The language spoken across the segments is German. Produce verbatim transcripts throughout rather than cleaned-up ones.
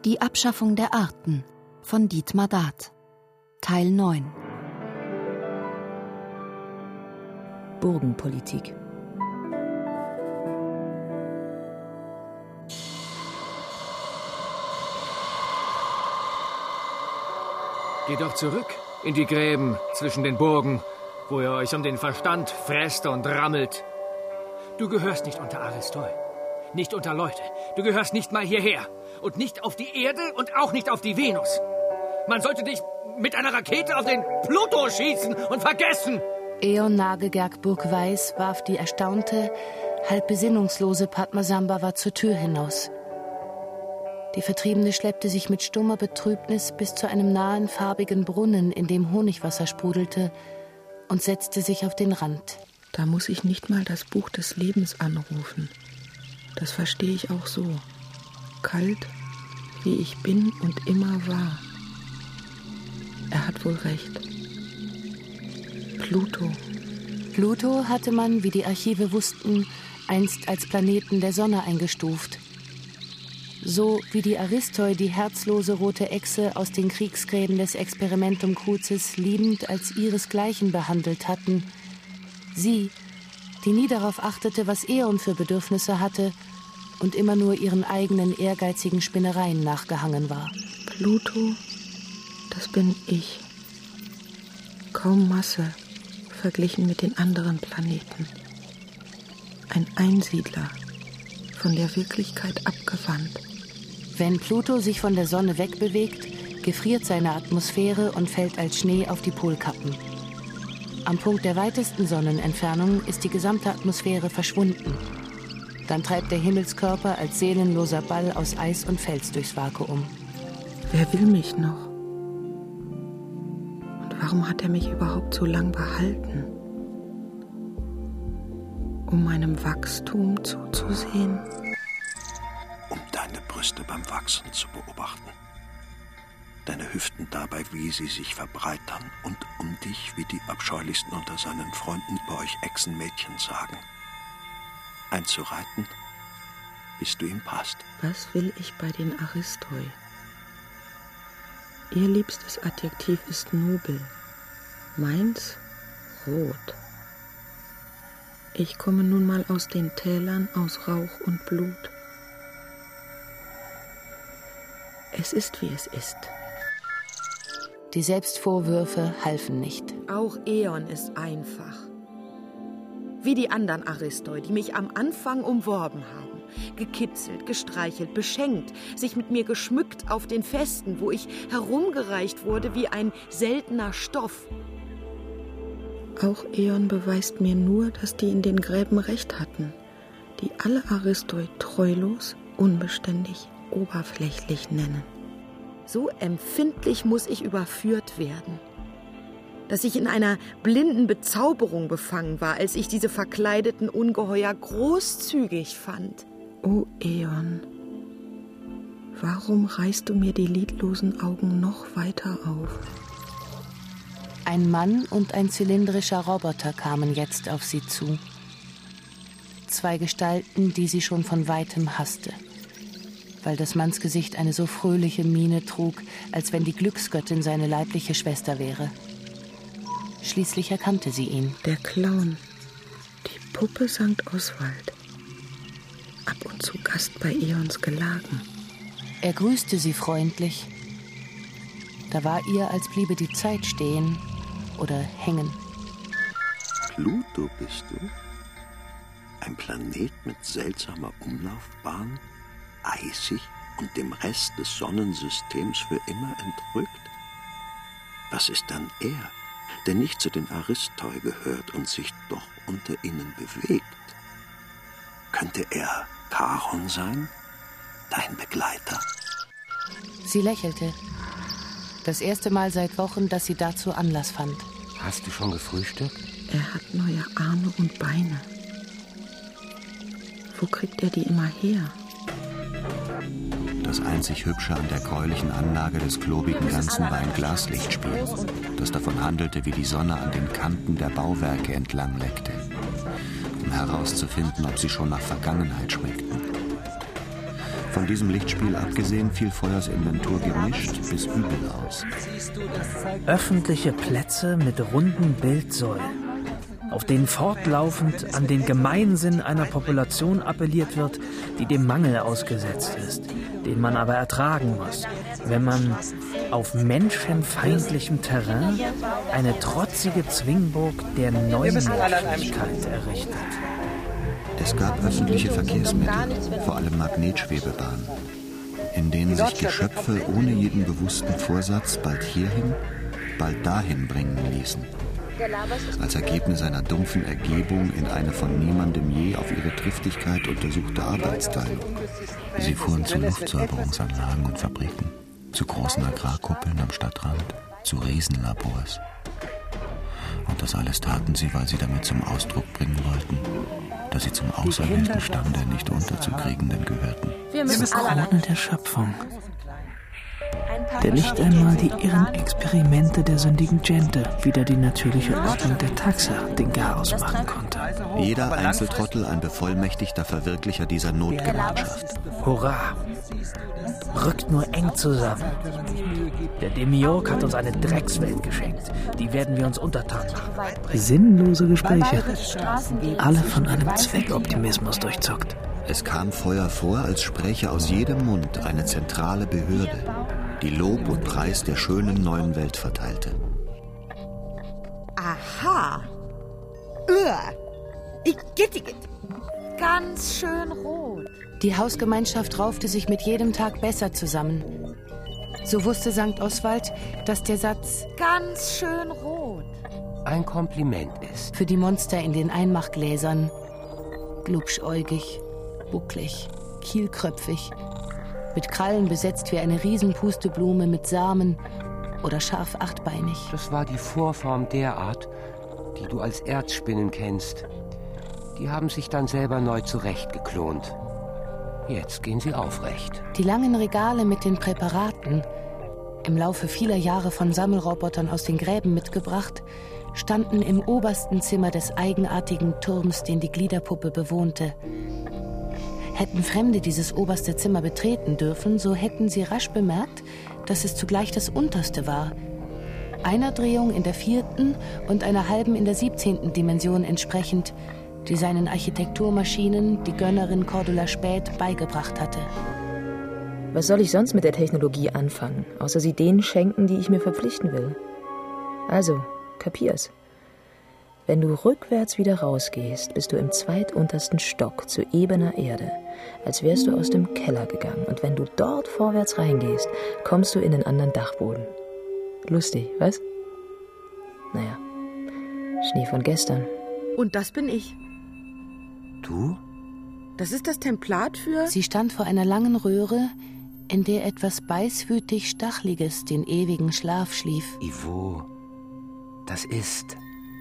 Die Abschaffung der Arten von Dietmar Dath. Teil neun. Burgenpolitik. Geht doch zurück in die Gräben zwischen den Burgen, wo ihr euch um den Verstand fräst und rammelt. Du gehörst nicht unter Aristoi, nicht unter Leute. Du gehörst nicht mal hierher und nicht auf die Erde und auch nicht auf die Venus. Man sollte dich mit einer Rakete auf den Pluto schießen und vergessen. Eon Nagegerg Burg-Weiß warf die erstaunte, halb besinnungslose Padmasambhava zur Tür hinaus. Die Vertriebene schleppte sich mit stummer Betrübnis bis zu einem nahen, farbigen Brunnen, in dem Honigwasser sprudelte, und setzte sich auf den Rand. Da muss ich nicht mal das Buch des Lebens anrufen. Das verstehe ich auch so. Kalt, wie ich bin und immer war. Er hat wohl recht. Pluto. Pluto hatte man, wie die Archive wussten, einst als Planeten der Sonne eingestuft. So wie die Aristoi die herzlose rote Echse aus den Kriegsgräben des Experimentum Crucis liebend als ihresgleichen behandelt hatten. Sie, die nie darauf achtete, was Eon für Bedürfnisse hatte und immer nur ihren eigenen ehrgeizigen Spinnereien nachgehangen war. Pluto, das bin ich. Kaum Masse verglichen mit den anderen Planeten. Ein Einsiedler, von der Wirklichkeit abgewandt. Wenn Pluto sich von der Sonne wegbewegt, gefriert seine Atmosphäre und fällt als Schnee auf die Polkappen. Am Punkt der weitesten Sonnenentfernung ist die gesamte Atmosphäre verschwunden. Dann treibt der Himmelskörper als seelenloser Ball aus Eis und Fels durchs Vakuum. Wer will mich noch? Und warum hat er mich überhaupt so lang behalten? Um meinem Wachstum zuzusehen? Um deine Brüste beim Wachsen zu beobachten. Deine Hüften dabei, wie sie sich verbreitern, und um dich, wie die abscheulichsten unter seinen Freunden über euch Echsenmädchen sagen. Einzureiten, bis du ihm passt. Was will ich bei den Aristoi? Ihr liebstes Adjektiv ist nobel, meins rot. Ich komme nun mal aus den Tälern, aus Rauch und Blut. Es ist, wie es ist. Die Selbstvorwürfe halfen nicht. Auch Eon ist einfach. Wie die anderen Aristoi, die mich am Anfang umworben haben. Gekitzelt, gestreichelt, beschenkt, sich mit mir geschmückt auf den Festen, wo ich herumgereicht wurde wie ein seltener Stoff. Auch Eon beweist mir nur, dass die in den Gräben recht hatten, die alle Aristoi treulos, unbeständig, oberflächlich nennen. So empfindlich muss ich überführt werden, dass ich in einer blinden Bezauberung befangen war, als ich diese verkleideten Ungeheuer großzügig fand. O Eon, warum reißt du mir die lidlosen Augen noch weiter auf? Ein Mann und ein zylindrischer Roboter kamen jetzt auf sie zu. Zwei Gestalten, die sie schon von weitem hasste, weil das Mannsgesicht eine so fröhliche Miene trug, als wenn die Glücksgöttin seine leibliche Schwester wäre. Schließlich erkannte sie ihn. Der Clown, die Puppe Sankt Oswald, ab und zu Gast bei Eons Gelagen. Er grüßte sie freundlich. Da war ihr, als bliebe die Zeit stehen oder hängen. Pluto bist du? Ein Planet mit seltsamer Umlaufbahn? Eisig und dem Rest des Sonnensystems für immer entrückt? Was ist dann er, der nicht zu den Aristoi gehört und sich doch unter ihnen bewegt? Könnte er Charon sein, dein Begleiter? Sie lächelte. Das erste Mal seit Wochen, dass sie dazu Anlass fand. Hast du schon gefrühstückt? Er hat neue Arme und Beine. Wo kriegt er die immer her? Das einzig Hübsche an der gräulichen Anlage des klobigen Ganzen war ein Glaslichtspiel, das davon handelte, wie die Sonne an den Kanten der Bauwerke entlang leckte, um herauszufinden, ob sie schon nach Vergangenheit schmeckten. Von diesem Lichtspiel abgesehen fiel Feuers Inventur gemischt bis übel aus. Öffentliche Plätze mit runden Bildsäulen, auf denen fortlaufend an den Gemeinsinn einer Population appelliert wird, die dem Mangel ausgesetzt ist, den man aber ertragen muss, wenn man auf menschenfeindlichem Terrain eine trotzige Zwingburg der Neumenschlichkeit errichtet. Es gab öffentliche Verkehrsmittel, vor allem Magnetschwebebahnen, in denen sich Geschöpfe ohne jeden bewussten Vorsatz bald hierhin, bald dahin bringen ließen. Als Ergebnis einer dumpfen Ergebung in eine von niemandem je auf ihre Triftigkeit untersuchte Arbeitsteilung. Sie fuhren zu Luftsäuberungsanlagen und Fabriken, zu großen Agrarkuppeln am Stadtrand, zu Riesenlabors. Und das alles taten sie, weil sie damit zum Ausdruck bringen wollten, dass sie zum auserwählten Stamm der nicht unterzukriegenden gehörten. Zur Krone der Schöpfung, der nicht einmal die irren Experimente der sündigen Gente wieder die natürliche Ordnung der Taxa den Garaus machen konnte. Jeder Einzeltrottel ein bevollmächtigter Verwirklicher dieser Notgemeinschaft. Hurra! Rückt nur eng zusammen. Der Demiurg hat uns eine Dreckswelt geschenkt. Die werden wir uns untertan machen. Sinnlose Gespräche. Alle von einem Zweckoptimismus durchzuckt. Es kam Feuer vor, als spräche aus jedem Mund eine zentrale Behörde, die Lob und Preis der schönen neuen Welt verteilte. Aha! Uah. Igitt, ganz schön rot. Die Hausgemeinschaft raufte sich mit jedem Tag besser zusammen. So wusste Sankt Oswald, dass der Satz »ganz schön rot« ein Kompliment ist. Für die Monster in den Einmachgläsern glubschäugig, bucklig, kielkröpfig, mit Krallen besetzt wie eine Riesenpusteblume mit Samen oder scharf achtbeinig. Das war die Vorform der Art, die du als Erzspinnen kennst. Die haben sich dann selber neu zurechtgeklont. Jetzt gehen sie aufrecht. Die langen Regale mit den Präparaten, im Laufe vieler Jahre von Sammelrobotern aus den Gräben mitgebracht, standen im obersten Zimmer des eigenartigen Turms, den die Gliederpuppe bewohnte. Hätten Fremde dieses oberste Zimmer betreten dürfen, so hätten sie rasch bemerkt, dass es zugleich das unterste war. Einer Drehung in der vierten und einer halben in der siebzehnten Dimension entsprechend, die seinen Architekturmaschinen die Gönnerin Cordula Späth beigebracht hatte. Was soll ich sonst mit der Technologie anfangen, außer sie denen schenken, die ich mir verpflichten will? Also, kapier's. Wenn du rückwärts wieder rausgehst, bist du im zweituntersten Stock zu ebener Erde, als wärst du aus dem Keller gegangen. Und wenn du dort vorwärts reingehst, kommst du in den anderen Dachboden. Lustig, was? Naja, Schnee von gestern. Und das bin ich. Du? Das ist das Templat für... Sie stand vor einer langen Röhre, in der etwas beißwütig Stachliges den ewigen Schlaf schlief. Ivo, das ist...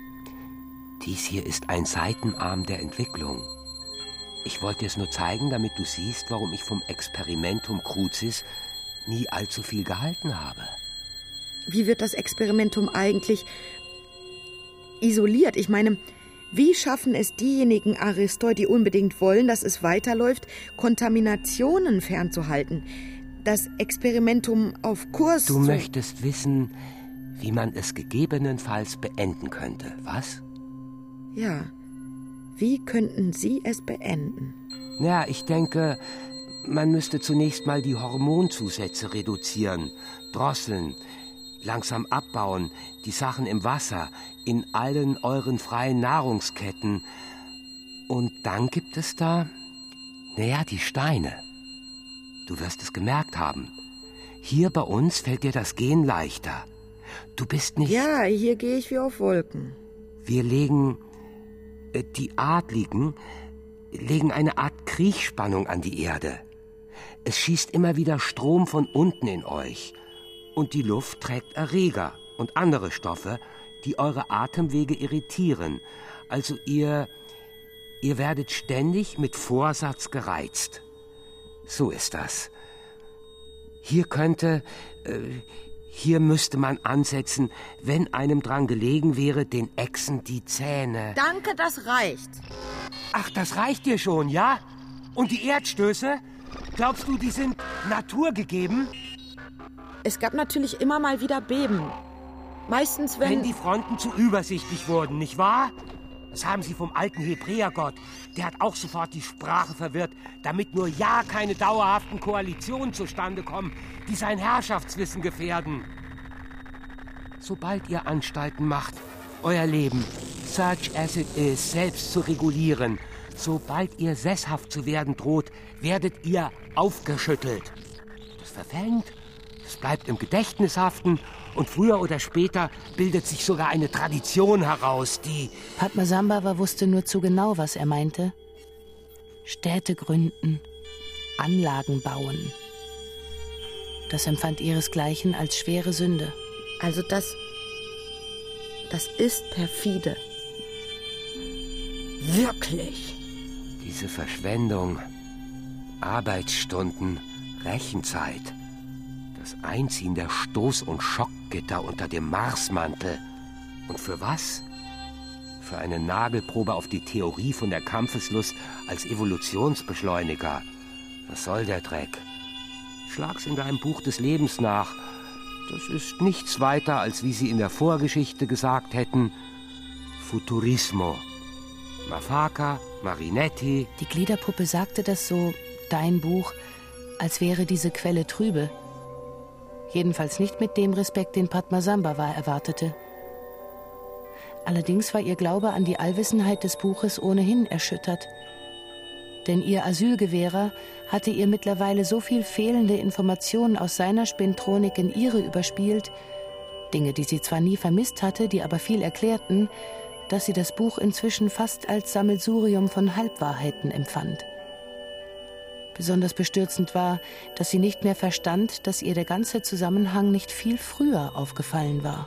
Dies hier ist ein Seitenarm der Entwicklung. Ich wollte es nur zeigen, damit du siehst, warum ich vom Experimentum Crucis nie allzu viel gehalten habe. Wie wird das Experimentum eigentlich isoliert? Ich meine, wie schaffen es diejenigen Aristoi, die unbedingt wollen, dass es weiterläuft, Kontaminationen fernzuhalten? Das Experimentum auf Kurs... Du möchtest wissen, wie man es gegebenenfalls beenden könnte, was? Ja. Wie könnten Sie es beenden? Ja, ich denke, man müsste zunächst mal die Hormonzusätze reduzieren, drosseln, langsam abbauen, die Sachen im Wasser, in allen euren freien Nahrungsketten. Und dann gibt es da, naja, die Steine. Du wirst es gemerkt haben. Hier bei uns fällt dir das Gehen leichter. Du bist nicht... Ja, hier gehe ich wie auf Wolken. Wir legen... Die Adligen legen eine Art Kriechspannung an die Erde. Es schießt immer wieder Strom von unten in euch. Und die Luft trägt Erreger und andere Stoffe, die eure Atemwege irritieren. Also ihr, ihr werdet ständig mit Vorsatz gereizt. So ist das. Hier könnte... Äh, Hier müsste man ansetzen, wenn einem dran gelegen wäre, den Echsen die Zähne... Danke, das reicht. Ach, das reicht dir schon, ja? Und die Erdstöße? Glaubst du, die sind naturgegeben? Es gab natürlich immer mal wieder Beben. Meistens, wenn... Wenn die Fronten zu übersichtlich wurden, nicht wahr? Das haben sie vom alten Hebräergott. Der hat auch sofort die Sprache verwirrt, damit nur ja keine dauerhaften Koalitionen zustande kommen, die sein Herrschaftswissen gefährden. Sobald ihr Anstalten macht, euer Leben, such as it is, selbst zu regulieren, sobald ihr sesshaft zu werden droht, werdet ihr aufgeschüttelt. Das verfängt, das bleibt im Gedächtnis haften und früher oder später bildet sich sogar eine Tradition heraus, die... Padmasambhava wusste nur zu genau, was er meinte. Städte gründen, Anlagen bauen. Das empfand ihresgleichen als schwere Sünde. Also das... das ist perfide. Wirklich. Diese Verschwendung, Arbeitsstunden, Rechenzeit, das Einziehen der Stoß- und Schockgitter unter dem Marsmantel. Und für was? Für eine Nagelprobe auf die Theorie von der Kampfeslust als Evolutionsbeschleuniger. Was soll der Dreck? Schlag's in deinem Buch des Lebens nach. Das ist nichts weiter, als wie sie in der Vorgeschichte gesagt hätten, Futurismo. Mafaka, Marinetti. Die Gliederpuppe sagte das so, dein Buch, als wäre diese Quelle trübe. Jedenfalls nicht mit dem Respekt, den Padmasambhava erwartete. Allerdings war ihr Glaube an die Allwissenheit des Buches ohnehin erschüttert. Denn ihr Asylgewährer hatte ihr mittlerweile so viel fehlende Informationen aus seiner Spintronik in ihre überspielt, Dinge, die sie zwar nie vermisst hatte, die aber viel erklärten, dass sie das Buch inzwischen fast als Sammelsurium von Halbwahrheiten empfand. Besonders bestürzend war, dass sie nicht mehr verstand, dass ihr der ganze Zusammenhang nicht viel früher aufgefallen war.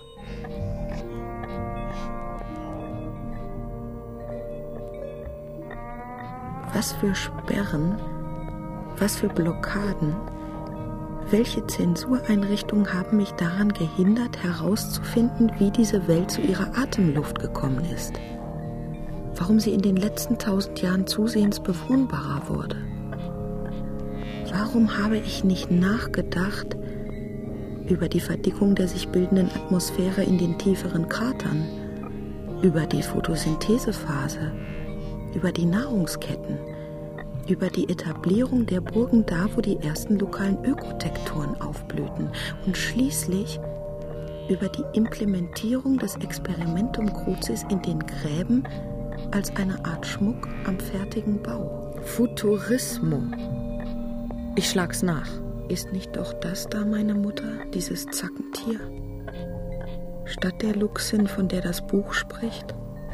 Was für Sperren, was für Blockaden, welche Zensureinrichtungen haben mich daran gehindert, herauszufinden, wie diese Welt zu ihrer Atemluft gekommen ist? Warum sie in den letzten tausend Jahren zusehends bewohnbarer wurde? Warum habe ich nicht nachgedacht über die Verdickung der sich bildenden Atmosphäre in den tieferen Kratern, über die Photosynthesephase, über die Nahrungsketten, über die Etablierung der Burgen da, wo die ersten lokalen Ökotekturen aufblühten und schließlich über die Implementierung des Experimentum Crucis in den Gräben als eine Art Schmuck am fertigen Bau. Futurismo. Ich schlag's nach. Ist nicht doch das da meine Mutter, dieses Zackentier? Statt der Luchsin, von der das Buch spricht?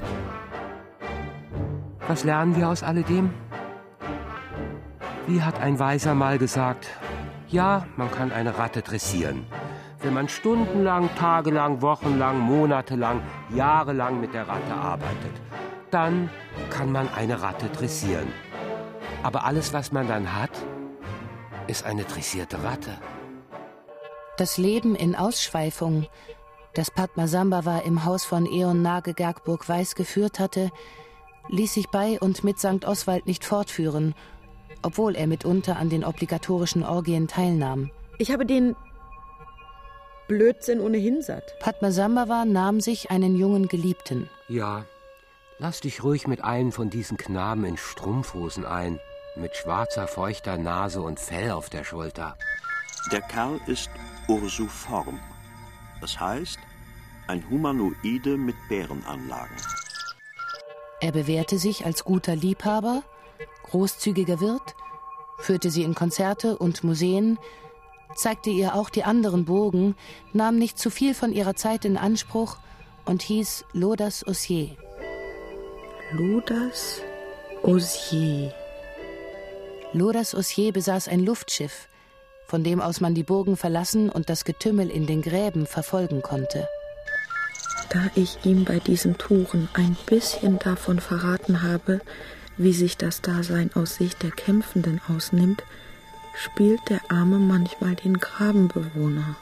Was lernen wir aus alledem? Wie hat ein Weiser mal gesagt, ja, man kann eine Ratte dressieren. Wenn man stundenlang, tagelang, wochenlang, monatelang, jahrelang mit der Ratte arbeitet, dann kann man eine Ratte dressieren. Aber alles, was man dann hat, ist eine dressierte Ratte. Das Leben in Ausschweifung, das Padmasambhava im Haus von Eon Nage Gergburg Weiß geführt hatte, ließ sich bei und mit Sankt Oswald nicht fortführen, obwohl er mitunter an den obligatorischen Orgien teilnahm. Ich habe den Blödsinn ohnehin satt. Padmasambhava nahm sich einen jungen Geliebten. Ja, lass dich ruhig mit einem von diesen Knaben in Strumpfhosen ein, mit schwarzer, feuchter Nase und Fell auf der Schulter. Der Kerl ist ursuform, das heißt ein Humanoide mit Bärenanlagen. Er bewährte sich als guter Liebhaber, großzügiger Wirt, führte sie in Konzerte und Museen, zeigte ihr auch die anderen Burgen, nahm nicht zu viel von ihrer Zeit in Anspruch und hieß Lodas Osier. Lodas Osier. Lodas Osier besaß ein Luftschiff, von dem aus man die Burgen verlassen und das Getümmel in den Gräben verfolgen konnte. Da ich ihm bei diesen Touren ein bisschen davon verraten habe, wie sich das Dasein aus Sicht der Kämpfenden ausnimmt, spielt der Arme manchmal den Grabenbewohner.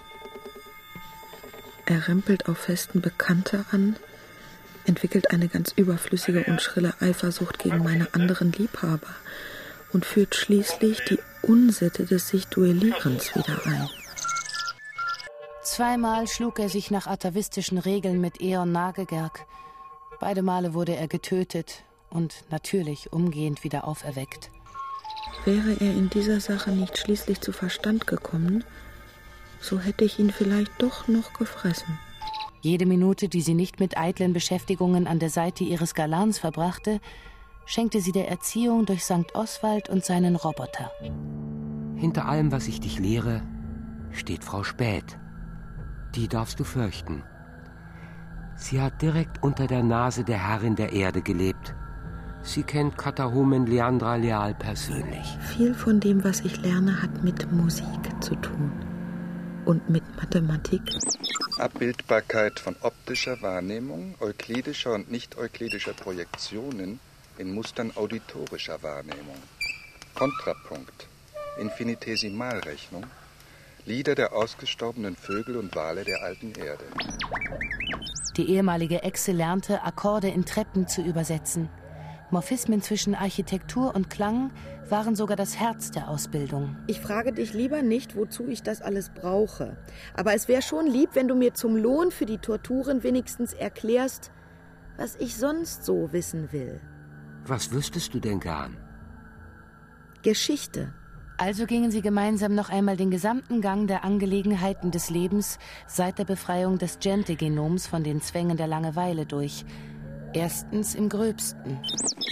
Er rempelt auf Festen Bekannte an, entwickelt eine ganz überflüssige und schrille Eifersucht gegen meine anderen Liebhaber und führt schließlich die Unsitte des sich Duellierens wieder ein. Zweimal schlug er sich nach atavistischen Regeln mit Eon Nagegerk. Beide Male wurde er getötet und natürlich umgehend wieder auferweckt. Wäre er in dieser Sache nicht schließlich zu Verstand gekommen, so hätte ich ihn vielleicht doch noch gefressen. Jede Minute, die sie nicht mit eitlen Beschäftigungen an der Seite ihres Galans verbrachte, schenkte sie der Erziehung durch Sankt Oswald und seinen Roboter. Hinter allem, was ich dich lehre, steht Frau Späth. Die darfst du fürchten. Sie hat direkt unter der Nase der Herrin der Erde gelebt. Sie kennt Katahumen Leandra Leal persönlich. Viel von dem, was ich lerne, hat mit Musik zu tun. Und mit Mathematik. Abbildbarkeit von optischer Wahrnehmung, euklidischer und nicht-euklidischer Projektionen in Mustern auditorischer Wahrnehmung. Kontrapunkt, Infinitesimalrechnung, Lieder der ausgestorbenen Vögel und Wale der alten Erde. Die ehemalige Echse lernte, Akkorde in Treppen zu übersetzen. Morphismen zwischen Architektur und Klang waren sogar das Herz der Ausbildung. Ich frage dich lieber nicht, wozu ich das alles brauche. Aber es wäre schon lieb, wenn du mir zum Lohn für die Torturen wenigstens erklärst, was ich sonst so wissen will. Was wüsstest du denn gern? Geschichte. Also gingen sie gemeinsam noch einmal den gesamten Gang der Angelegenheiten des Lebens seit der Befreiung des Gente-Genoms von den Zwängen der Langeweile durch. Erstens im Gröbsten.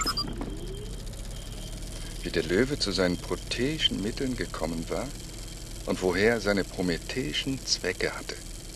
Wie der Löwe zu seinen proteischen Mitteln gekommen war und woher er seine prometheischen Zwecke hatte.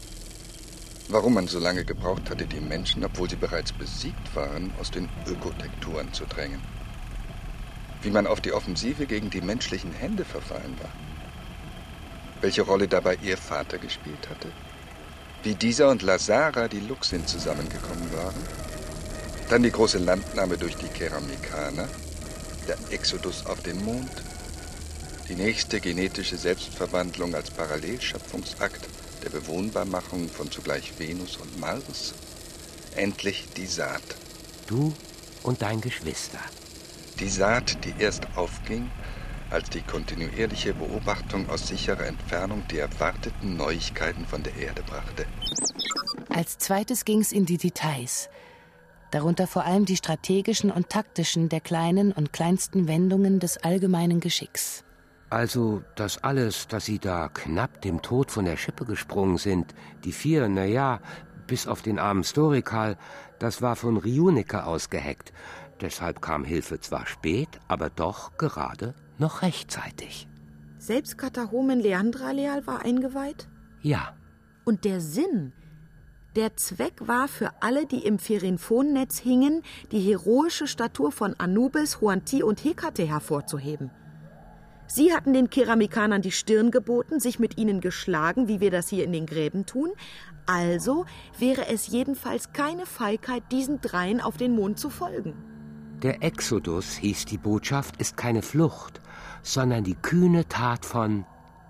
Warum man so lange gebraucht hatte, die Menschen, obwohl sie bereits besiegt waren, aus den Ökotekturen zu drängen. Wie man auf die Offensive gegen die menschlichen Hände verfallen war. Welche Rolle dabei ihr Vater gespielt hatte. Wie dieser und Lazara, die Luxin, zusammengekommen waren. Dann die große Landnahme durch die Keramikaner, der Exodus auf den Mond, die nächste genetische Selbstverwandlung als Parallelschöpfungsakt der Bewohnbarmachung von zugleich Venus und Mars, endlich die Saat. Du und dein Geschwister. Die Saat, die erst aufging, als die kontinuierliche Beobachtung aus sicherer Entfernung die erwarteten Neuigkeiten von der Erde brachte. Als zweites ging's in die Details. Darunter vor allem die strategischen und taktischen der kleinen und kleinsten Wendungen des allgemeinen Geschicks. Also das alles, dass sie da knapp dem Tod von der Schippe gesprungen sind, die vier, na ja, bis auf den armen Storikal, das war von Riunike ausgeheckt. Deshalb kam Hilfe zwar spät, aber doch gerade noch rechtzeitig. Selbst Katahumen Leandra Leal war eingeweiht? Ja. Und der Sinn, der Zweck war für alle, die im Ferinphonnetz hingen, die heroische Statur von Anubis, Huanti und Hekate hervorzuheben. Sie hatten den Keramikanern die Stirn geboten, sich mit ihnen geschlagen, wie wir das hier in den Gräben tun. Also wäre es jedenfalls keine Feigheit, diesen dreien auf den Mond zu folgen. Der Exodus, hieß die Botschaft, ist keine Flucht, sondern die kühne Tat von...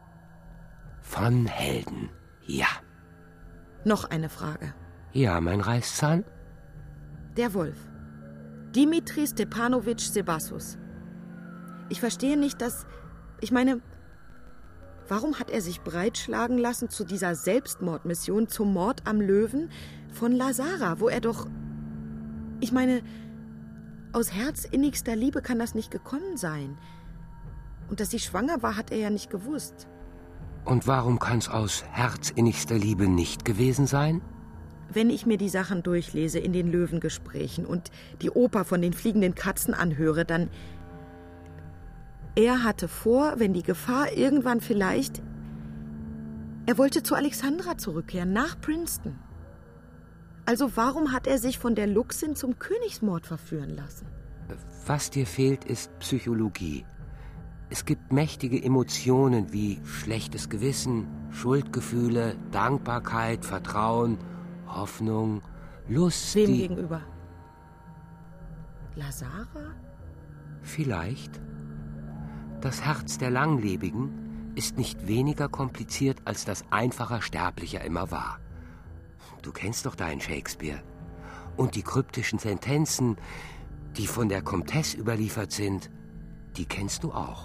von Helden, ja. Noch eine Frage. Ja, mein Reißzahn? Der Wolf. Dimitri Stepanowitsch Sebassus. Ich verstehe nicht, dass... Ich meine, warum hat er sich breitschlagen lassen zu dieser Selbstmordmission, zum Mord am Löwen von Lazara, wo er doch... Ich meine... Aus herzinnigster Liebe kann das nicht gekommen sein. Und dass sie schwanger war, hat er ja nicht gewusst. Und warum kann's aus herzinnigster Liebe nicht gewesen sein? Wenn ich mir die Sachen durchlese in den Löwengesprächen und die Oper von den fliegenden Katzen anhöre, dann... Er hatte vor, wenn die Gefahr irgendwann vielleicht... Er wollte zu Alexandra zurückkehren, nach Princeton. Also warum hat er sich von der Luxin zum Königsmord verführen lassen? Was dir fehlt, ist Psychologie. Es gibt mächtige Emotionen wie schlechtes Gewissen, Schuldgefühle, Dankbarkeit, Vertrauen, Hoffnung, Lust. Wem die... gegenüber? Lazara? Vielleicht. Das Herz der Langlebigen ist nicht weniger kompliziert, als das einfacher Sterblicher immer war. Du kennst doch deinen Shakespeare. Und die kryptischen Sentenzen, die von der Comtesse überliefert sind. die kennst du auch.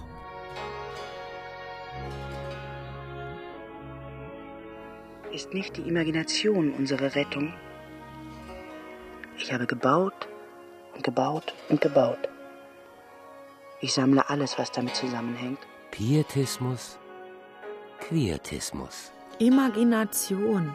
Ist nicht die Imagination unsere Rettung? Ich habe gebaut und gebaut und gebaut. Ich sammle alles, was damit zusammenhängt. Pietismus, Quietismus. Imagination.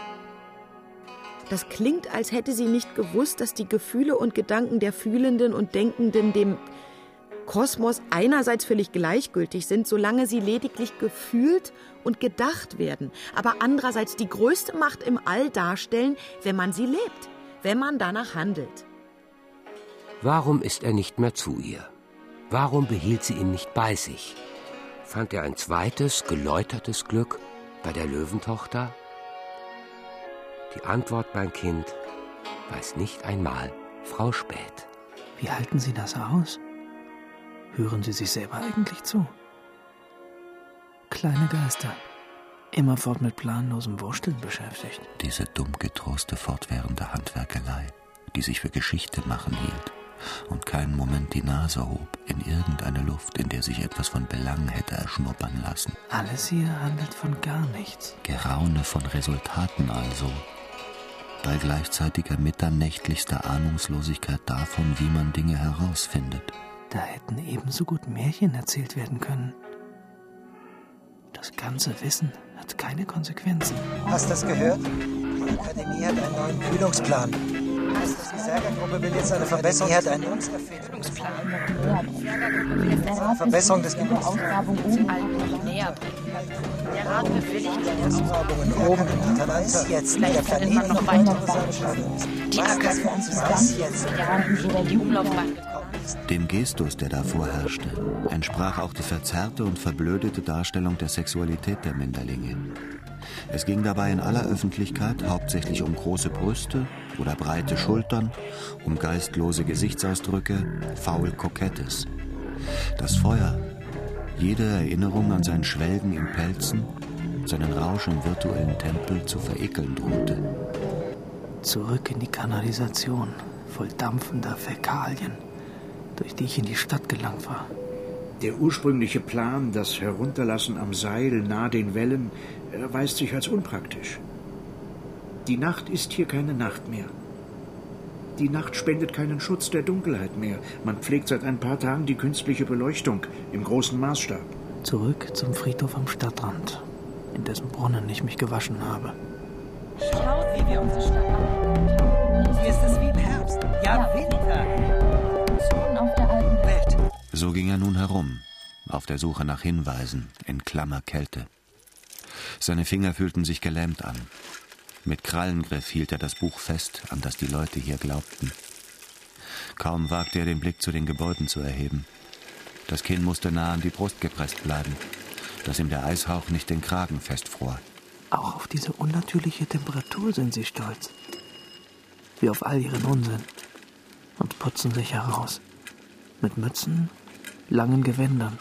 Das klingt, als hätte sie nicht gewusst, dass die Gefühle und Gedanken der Fühlenden und Denkenden dem Kosmos einerseits völlig gleichgültig sind, solange sie lediglich gefühlt und gedacht werden, aber andererseits die größte Macht im All darstellen, wenn man sie lebt, wenn man danach handelt. Warum ist er nicht mehr zu ihr? Warum behielt sie ihn nicht bei sich? Fand er ein zweites, geläutertes Glück bei der Löwentochter? Die Antwort, mein Kind, weiß nicht einmal Frau Späth. Wie halten Sie das aus? Hören Sie sich selber eigentlich zu? Kleine Geister, immerfort mit planlosem Wursteln beschäftigt. Diese dumm getroste fortwährende Handwerkelei, die sich für Geschichte machen hielt und keinen Moment die Nase hob in irgendeine Luft, in der sich etwas von Belang hätte erschnuppern lassen. Alles hier handelt von gar nichts. Geraune von Resultaten also, bei gleichzeitiger mitternächtlichster Ahnungslosigkeit davon, wie man Dinge herausfindet. Da hätten ebenso gut Märchen erzählt werden können. Das ganze Wissen hat keine Konsequenzen. Hast du das gehört? Die Akademie hat einen neuen Kühlungsplan. Die Särgergruppe will jetzt eine Verbesserung hat einen Kühlungsplan. Eine Verbesserung des Gebiets. näher bringen. Der Rat befälligt die Ausgrabungen oben in Atalanta. Jetzt der Planet noch weitere Die Akademie ist jetzt in die Umlaufbahn gekommen. Dem Gestus, der da vorherrschte, entsprach auch die verzerrte und verblödete Darstellung der Sexualität der Minderlinge. Es ging dabei in aller Öffentlichkeit hauptsächlich um große Brüste oder breite Schultern, um geistlose Gesichtsausdrücke, faul Kokettes. Das Feuer, jede Erinnerung an sein Schwelgen in Pelzen, seinen Rausch im virtuellen Tempel zu verekeln drohte. Zurück in die Kanalisation, voll dampfender Fäkalien, durch die ich in die Stadt gelangt war. Der ursprüngliche Plan, das Herunterlassen am Seil nahe den Wellen, erweist sich als unpraktisch. Die Nacht ist hier keine Nacht mehr. Die Nacht spendet keinen Schutz der Dunkelheit mehr. Man pflegt seit ein paar Tagen die künstliche Beleuchtung im großen Maßstab. Zurück zum Friedhof am Stadtrand, in dessen Brunnen ich mich gewaschen habe. Schaut, wie wir unsere Stadt haben. Hier ist es wie im Herbst. Ja, Winter. Auf der alten Welt. So ging er nun herum, auf der Suche nach Hinweisen in klammer Kälte. Seine Finger fühlten sich gelähmt an. Mit Krallengriff hielt er das Buch fest, an das die Leute hier glaubten. Kaum wagte er den Blick zu den Gebäuden zu erheben. Das Kinn musste nah an die Brust gepresst bleiben, dass ihm der Eishauch nicht den Kragen festfror. Auch auf diese unnatürliche Temperatur sind sie stolz. Wie auf all ihren Unsinn. Und putzen sich heraus. Mit Mützen, langen Gewändern.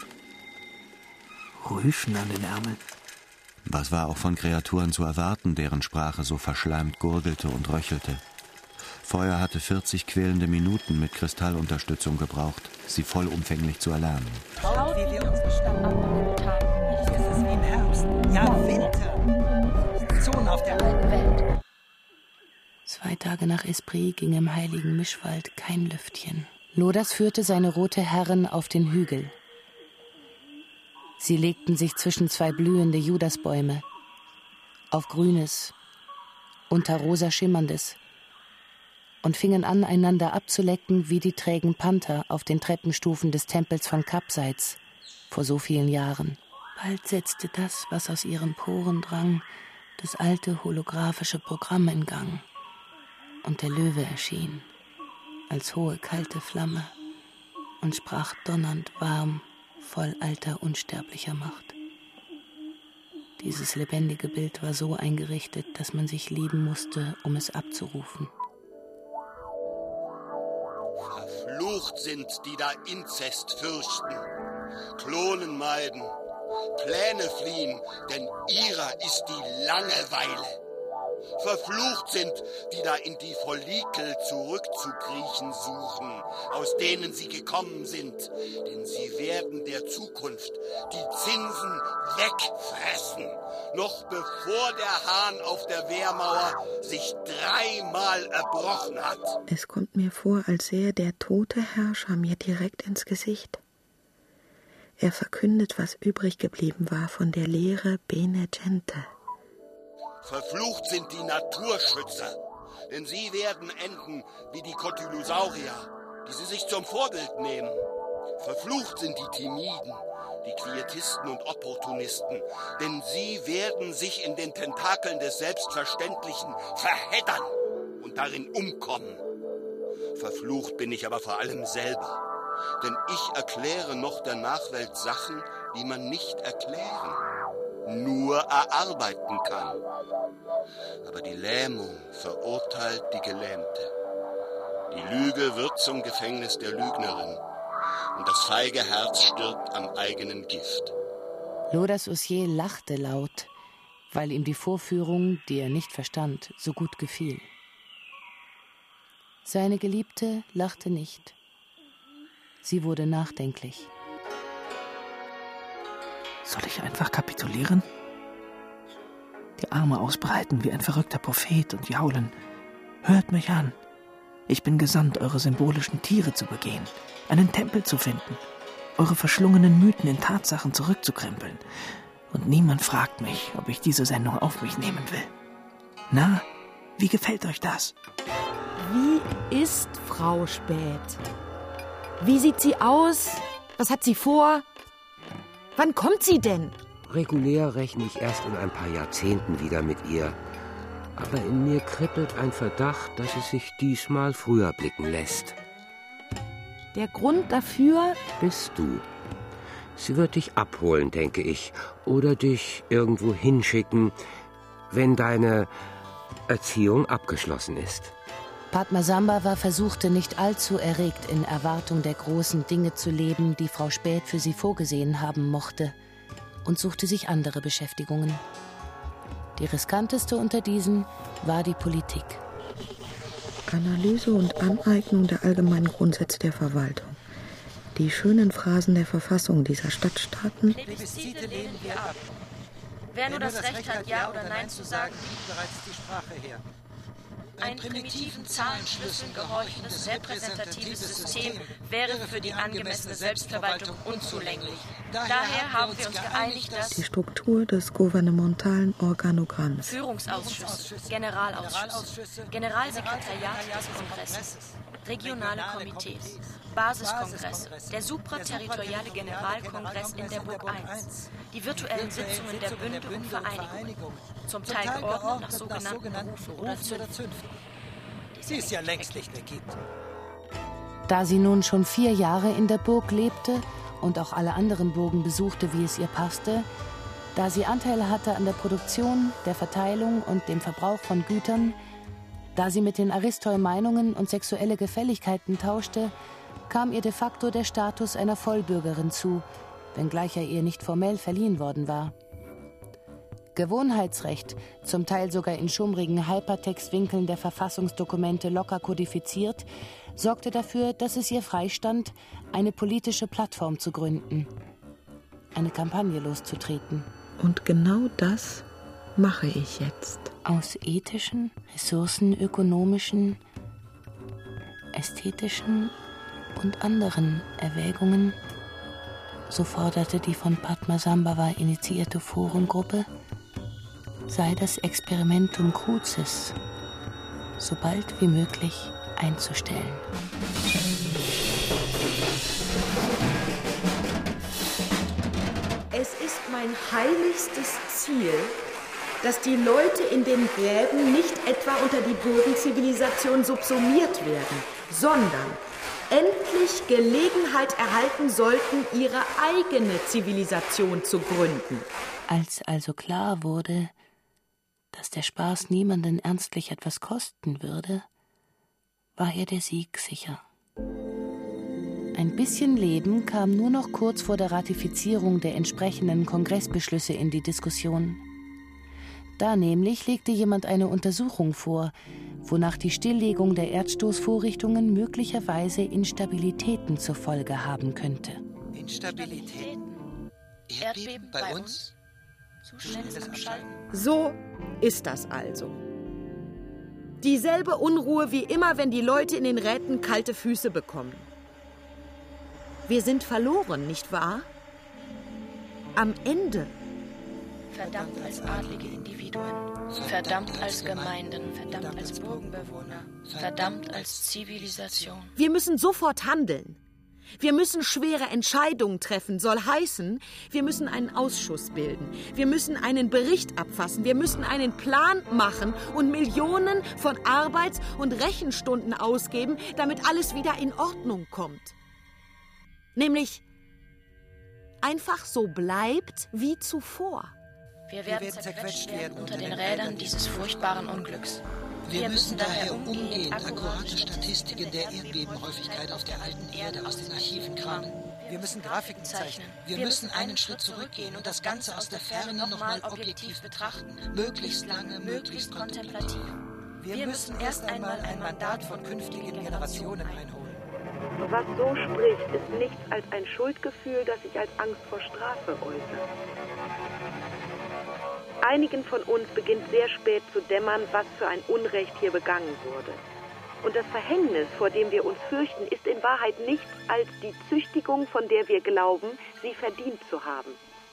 Rüschen an den Ärmeln. Was war auch von Kreaturen zu erwarten, deren Sprache so verschleimt gurgelte und röchelte? Feuer hatte vierzig quälende Minuten mit Kristallunterstützung gebraucht, sie vollumfänglich zu erlernen. Schaut, wie wir unsere Stadt abgebildet haben. Hier ist es wie im Herbst. Ja, Winter. Zonen auf der alten Welt. Zwei Tage nach Esprit ging im heiligen Mischwald kein Lüftchen. Lodas führte seine rote Herren auf den Hügel. Sie legten sich zwischen zwei blühende Judasbäume, auf Grünes, unter rosa Schimmerndes, und fingen an, einander abzulecken wie die trägen Panther auf den Treppenstufen des Tempels von Kapseits vor so vielen Jahren. Bald setzte das, was aus ihren Poren drang, das alte holographische Programm in Gang. Und der Löwe erschien, als hohe kalte Flamme, und sprach donnernd warm, voll alter, unsterblicher Macht. Dieses lebendige Bild war so eingerichtet, dass man sich lieben musste, um es abzurufen. Verflucht sind, die da Inzest fürchten, Klonen meiden, Pläne fliehen, denn ihrer ist die Langeweile. Verflucht sind, die da in die Follikel zurückzukriechen suchen, aus denen sie gekommen sind, denn sie werden der Zukunft die Zinsen wegfressen, noch bevor der Hahn auf der Wehrmauer sich dreimal erbrochen hat. Es kommt mir vor, als sähe der tote Herrscher mir direkt ins Gesicht. Er verkündet, was übrig geblieben war von der Lehre Bene Gente. Verflucht sind die Naturschützer, denn sie werden enden wie die Cotylosaurier, die sie sich zum Vorbild nehmen. Verflucht sind die Timiden, die Quietisten und Opportunisten, denn sie werden sich in den Tentakeln des Selbstverständlichen verheddern und darin umkommen. Verflucht bin ich aber vor allem selber, denn ich erkläre noch der Nachwelt Sachen, die man nicht erklären, nur erarbeiten kann. Aber die Lähmung verurteilt die Gelähmte. Die Lüge wird zum Gefängnis der Lügnerin und das feige Herz stirbt am eigenen Gift. Lodas Osier lachte laut, weil ihm die Vorführung, die er nicht verstand, so gut gefiel. Seine Geliebte lachte nicht. Sie wurde nachdenklich. Soll ich einfach kapitulieren? Die Arme ausbreiten wie ein verrückter Prophet und jaulen: Hört mich an. Ich bin gesandt, eure symbolischen Tiere zu begehen, einen Tempel zu finden, eure verschlungenen Mythen in Tatsachen zurückzukrempeln. Und niemand fragt mich, ob ich diese Sendung auf mich nehmen will. Na, wie gefällt euch das? Wie ist Frau Späth? Wie sieht sie aus? Was hat sie vor? Wann kommt sie denn? Regulär rechne ich erst in ein paar Jahrzehnten wieder mit ihr. Aber in mir kribbelt ein Verdacht, dass es sich diesmal früher blicken lässt. Der Grund dafür? Bist du. Sie wird dich abholen, denke ich, oder dich irgendwo hinschicken, wenn deine Erziehung abgeschlossen ist. Padmasambhava versuchte nicht allzu erregt in Erwartung der großen Dinge zu leben, die Frau Späth für sie vorgesehen haben mochte, und suchte sich andere Beschäftigungen. Die riskanteste unter diesen war die Politik. Analyse und Aneignung der allgemeinen Grundsätze der Verwaltung. Die schönen Phrasen der Verfassung dieser Stadtstaaten. Plebiszite lehnen wir ab. Wer nur das Recht hat, Ja oder Nein zu sagen, gibt bereits die Sprache her. Ein primitiven Zahlenschlüsseln gehorchendes repräsentatives System wäre für die angemessene Selbstverwaltung unzulänglich. Daher haben wir uns geeinigt, dass die Struktur des gouvernementalen Organogramms, Führungsausschüsse, Generalausschüsse, Generalsekretariat des Kongresses, regionale Komitees, Basiskongresse, der supraterritoriale Generalkongress in der Burg eins, die virtuellen Sitzungen der Bünde und Vereinigungen, zum Teil geordnet nach sogenannten Berufen oder Zünften, die es ja längst nicht mehr gibt. Da sie nun schon vier Jahre in der Burg lebte und auch alle anderen Burgen besuchte, wie es ihr passte, da sie Anteile hatte an der Produktion, der Verteilung und dem Verbrauch von Gütern, da sie mit den Aristoi Meinungen und sexuelle Gefälligkeiten tauschte, kam ihr de facto der Status einer Vollbürgerin zu, wenngleich er ihr nicht formell verliehen worden war. Gewohnheitsrecht, zum Teil sogar in schummrigen Hypertextwinkeln der Verfassungsdokumente locker kodifiziert, sorgte dafür, dass es ihr freistand, eine politische Plattform zu gründen, eine Kampagne loszutreten. Und genau das mache ich jetzt. Aus ethischen, ressourcenökonomischen, ästhetischen und anderen Erwägungen, so forderte die von Padmasambhava initiierte Forumgruppe, sei das Experimentum Crucis so bald wie möglich einzustellen. Es ist mein heiligstes Ziel, dass die Leute in den Gräben nicht etwa unter die Burgenzivilisation subsumiert werden, sondern endlich Gelegenheit erhalten sollten, ihre eigene Zivilisation zu gründen. Als also klar wurde, dass der Spaß niemanden ernstlich etwas kosten würde, war ihr der Sieg sicher. Ein bisschen Leben kam nur noch kurz vor der Ratifizierung der entsprechenden Kongressbeschlüsse in die Diskussion. Da nämlich legte jemand eine Untersuchung vor, wonach die Stilllegung der Erdstoßvorrichtungen möglicherweise Instabilitäten zur Folge haben könnte. Instabilitäten? Erdbeben bei uns? Zu schnelles Abschalten? So ist das also. Dieselbe Unruhe wie immer, wenn die Leute in den Räten kalte Füße bekommen. Wir sind verloren, nicht wahr? Am Ende. Verdammt als adlige Individuen, verdammt als Gemeinden, verdammt als Burgenbewohner, verdammt als Zivilisation. Wir müssen sofort handeln. Wir müssen schwere Entscheidungen treffen, soll heißen, wir müssen einen Ausschuss bilden. Wir müssen einen Bericht abfassen. Wir müssen einen Plan machen und Millionen von Arbeits- und Rechenstunden ausgeben, damit alles wieder in Ordnung kommt. Nämlich einfach so bleibt wie zuvor. Wir werden zerquetscht werden unter den Rädern dieses furchtbaren Unglücks. Wir müssen daher umgehend akkurate Statistiken der Erdbebenhäufigkeit auf der alten Erde aus den Archiven kramen. Wir müssen Grafiken zeichnen. Wir müssen einen Schritt zurückgehen und das Ganze aus der Ferne nochmal objektiv betrachten. Möglichst lange, möglichst kontemplativ. Wir müssen erst einmal ein Mandat von künftigen Generationen einholen. Was so spricht, ist nichts als ein Schuldgefühl, das sich als Angst vor Strafe äußert. Einigen von uns beginnt sehr spät zu dämmern, was für ein Unrecht hier begangen wurde. Und das Verhängnis, vor dem wir uns fürchten, ist in Wahrheit nichts als die Züchtigung, von der wir glauben, sie verdient zu haben.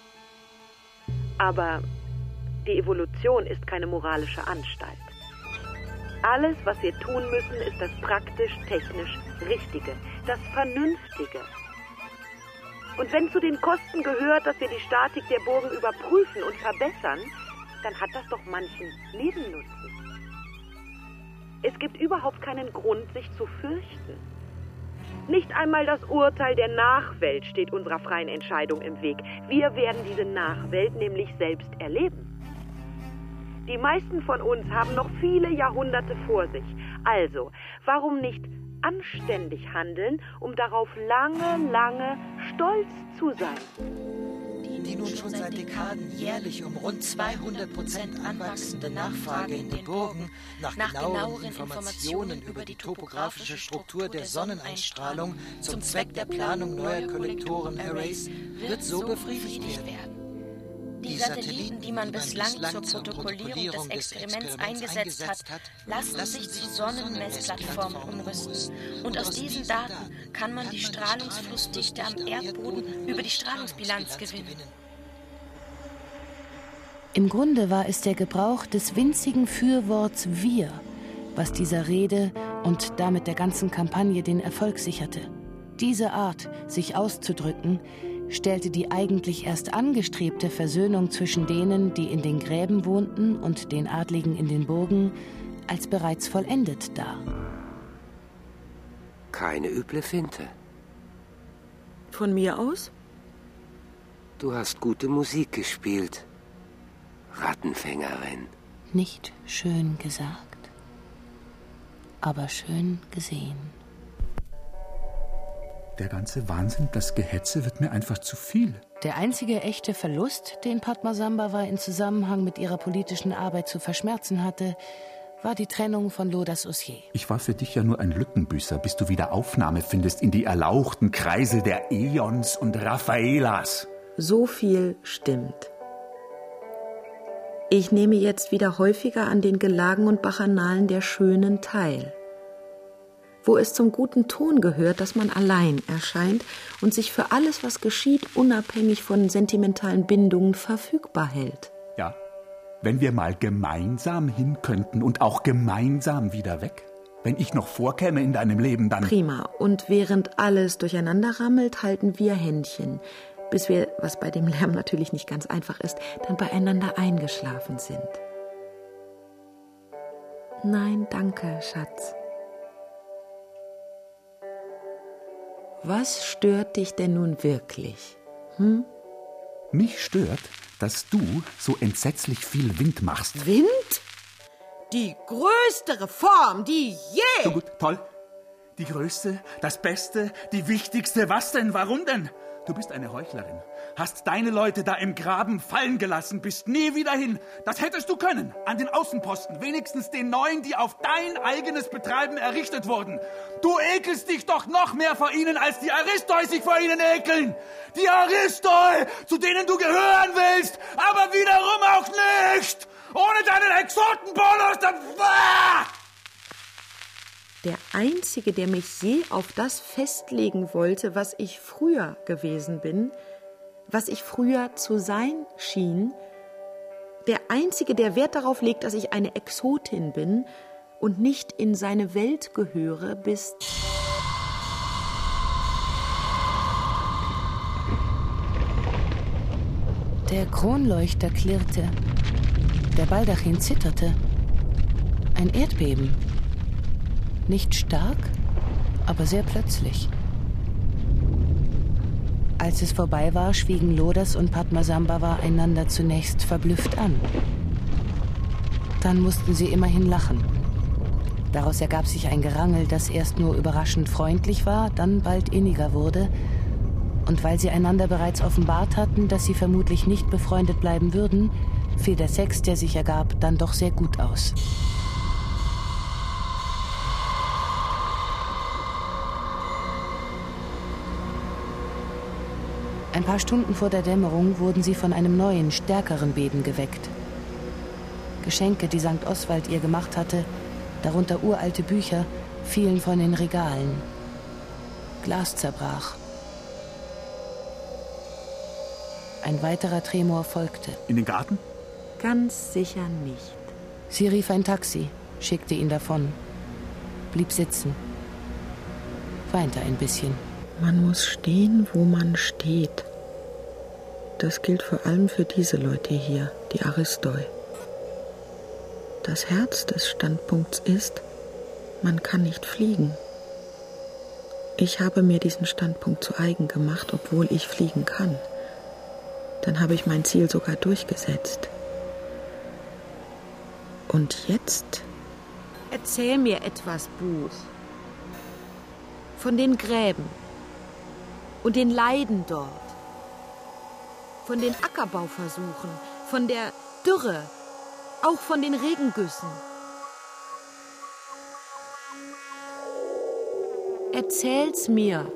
Aber die Evolution ist keine moralische Anstalt. Alles, was wir tun müssen, ist das praktisch-technisch Richtige, das Vernünftige. Und wenn zu den Kosten gehört, dass wir die Statik der Burgen überprüfen und verbessern, dann hat das doch manchen Nebennutzen. Es gibt überhaupt keinen Grund, sich zu fürchten. Nicht einmal das Urteil der Nachwelt steht unserer freien Entscheidung im Weg. Wir werden diese Nachwelt nämlich selbst erleben. Die meisten von uns haben noch viele Jahrhunderte vor sich. Also, warum nicht anständig handeln, um darauf lange, lange stolz zu sein? Die nun schon seit Dekaden jährlich um rund zweihundert Prozent anwachsende Nachfrage in den Burgen nach genaueren Informationen über die topografische Struktur der Sonneneinstrahlung zum Zweck der Planung neuer Kollektoren-Arrays wird so befriedigt werden. Die Satelliten, die man bislang zur Protokollierung des Experiments eingesetzt hat, lassen sich zu Sonnenmessplattformen umrüsten. Und aus diesen Daten kann man die Strahlungsflussdichte am Erdboden über die Strahlungsbilanz gewinnen. Im Grunde war es der Gebrauch des winzigen Fürworts wir, was dieser Rede und damit der ganzen Kampagne den Erfolg sicherte. Diese Art, sich auszudrücken, stellte die eigentlich erst angestrebte Versöhnung zwischen denen, die in den Gräben wohnten, und den Adligen in den Burgen, als bereits vollendet dar. Keine üble Finte. Von mir aus? Du hast gute Musik gespielt, Rattenfängerin. Nicht schön gesagt, aber schön gesehen. Der ganze Wahnsinn, das Gehetze wird mir einfach zu viel. Der einzige echte Verlust, den Padmasambhava in Zusammenhang mit ihrer politischen Arbeit zu verschmerzen hatte, war die Trennung von Lodas Osier. Ich war für dich ja nur ein Lückenbüßer, bis du wieder Aufnahme findest in die erlauchten Kreise der Äons und Raffaelas. So viel stimmt. Ich nehme jetzt wieder häufiger an den Gelagen und Bacchanalen der Schönen teil, wo es zum guten Ton gehört, dass man allein erscheint und sich für alles, was geschieht, unabhängig von sentimentalen Bindungen verfügbar hält. Ja, wenn wir mal gemeinsam hin könnten und auch gemeinsam wieder weg. Wenn ich noch vorkäme in deinem Leben, dann... Prima. Und während alles durcheinander rammelt, halten wir Händchen, bis wir, was bei dem Lärm natürlich nicht ganz einfach ist, dann beieinander eingeschlafen sind. Nein, danke, Schatz. Was stört dich denn nun wirklich? Hm? Mich stört, dass du so entsetzlich viel Wind machst. Wind? Die größte Reform, die je... So gut, toll. Die größte, das Beste, die wichtigste. Was denn? Warum denn? Du bist eine Heuchlerin. Hast deine Leute da im Graben fallen gelassen, bist nie wieder hin. Das hättest du können. An den Außenposten. Wenigstens den neuen, die auf dein eigenes Betreiben errichtet wurden. Du ekelst dich doch noch mehr vor ihnen, als die Aristoi sich vor ihnen ekeln. Die Aristoi, zu denen du gehören willst, aber wiederum auch nicht. Ohne deinen Exotenbonus, dann... Der Einzige, der mich je auf das festlegen wollte, was ich früher gewesen bin, was ich früher zu sein schien, der Einzige, der Wert darauf legt, dass ich eine Exotin bin und nicht in seine Welt gehöre, bist... Der Kronleuchter klirrte, der Baldachin zitterte. Ein Erdbeben. Nicht stark, aber sehr plötzlich. Als es vorbei war, schwiegen Lodas und Padmasambhava einander zunächst verblüfft an. Dann mussten sie immerhin lachen. Daraus ergab sich ein Gerangel, das erst nur überraschend freundlich war, dann bald inniger wurde. Und weil sie einander bereits offenbart hatten, dass sie vermutlich nicht befreundet bleiben würden, fiel der Sex, der sich ergab, dann doch sehr gut aus. Ein paar Stunden vor der Dämmerung wurden sie von einem neuen, stärkeren Beben geweckt. Geschenke, die Sankt Oswald ihr gemacht hatte, darunter uralte Bücher, fielen von den Regalen. Glas zerbrach. Ein weiterer Tremor folgte. In den Garten? Ganz sicher nicht. Sie rief ein Taxi, schickte ihn davon, blieb sitzen, weinte ein bisschen. Man muss stehen, wo man steht. Das gilt vor allem für diese Leute hier, die Aristoi. Das Herz des Standpunkts ist, man kann nicht fliegen. Ich habe mir diesen Standpunkt zu eigen gemacht, obwohl ich fliegen kann. Dann habe ich mein Ziel sogar durchgesetzt. Und jetzt? Erzähl mir etwas, Buch. Von den Gräben und den Leiden dort. Von den Ackerbauversuchen, von der Dürre, auch von den Regengüssen. Erzähl's mir.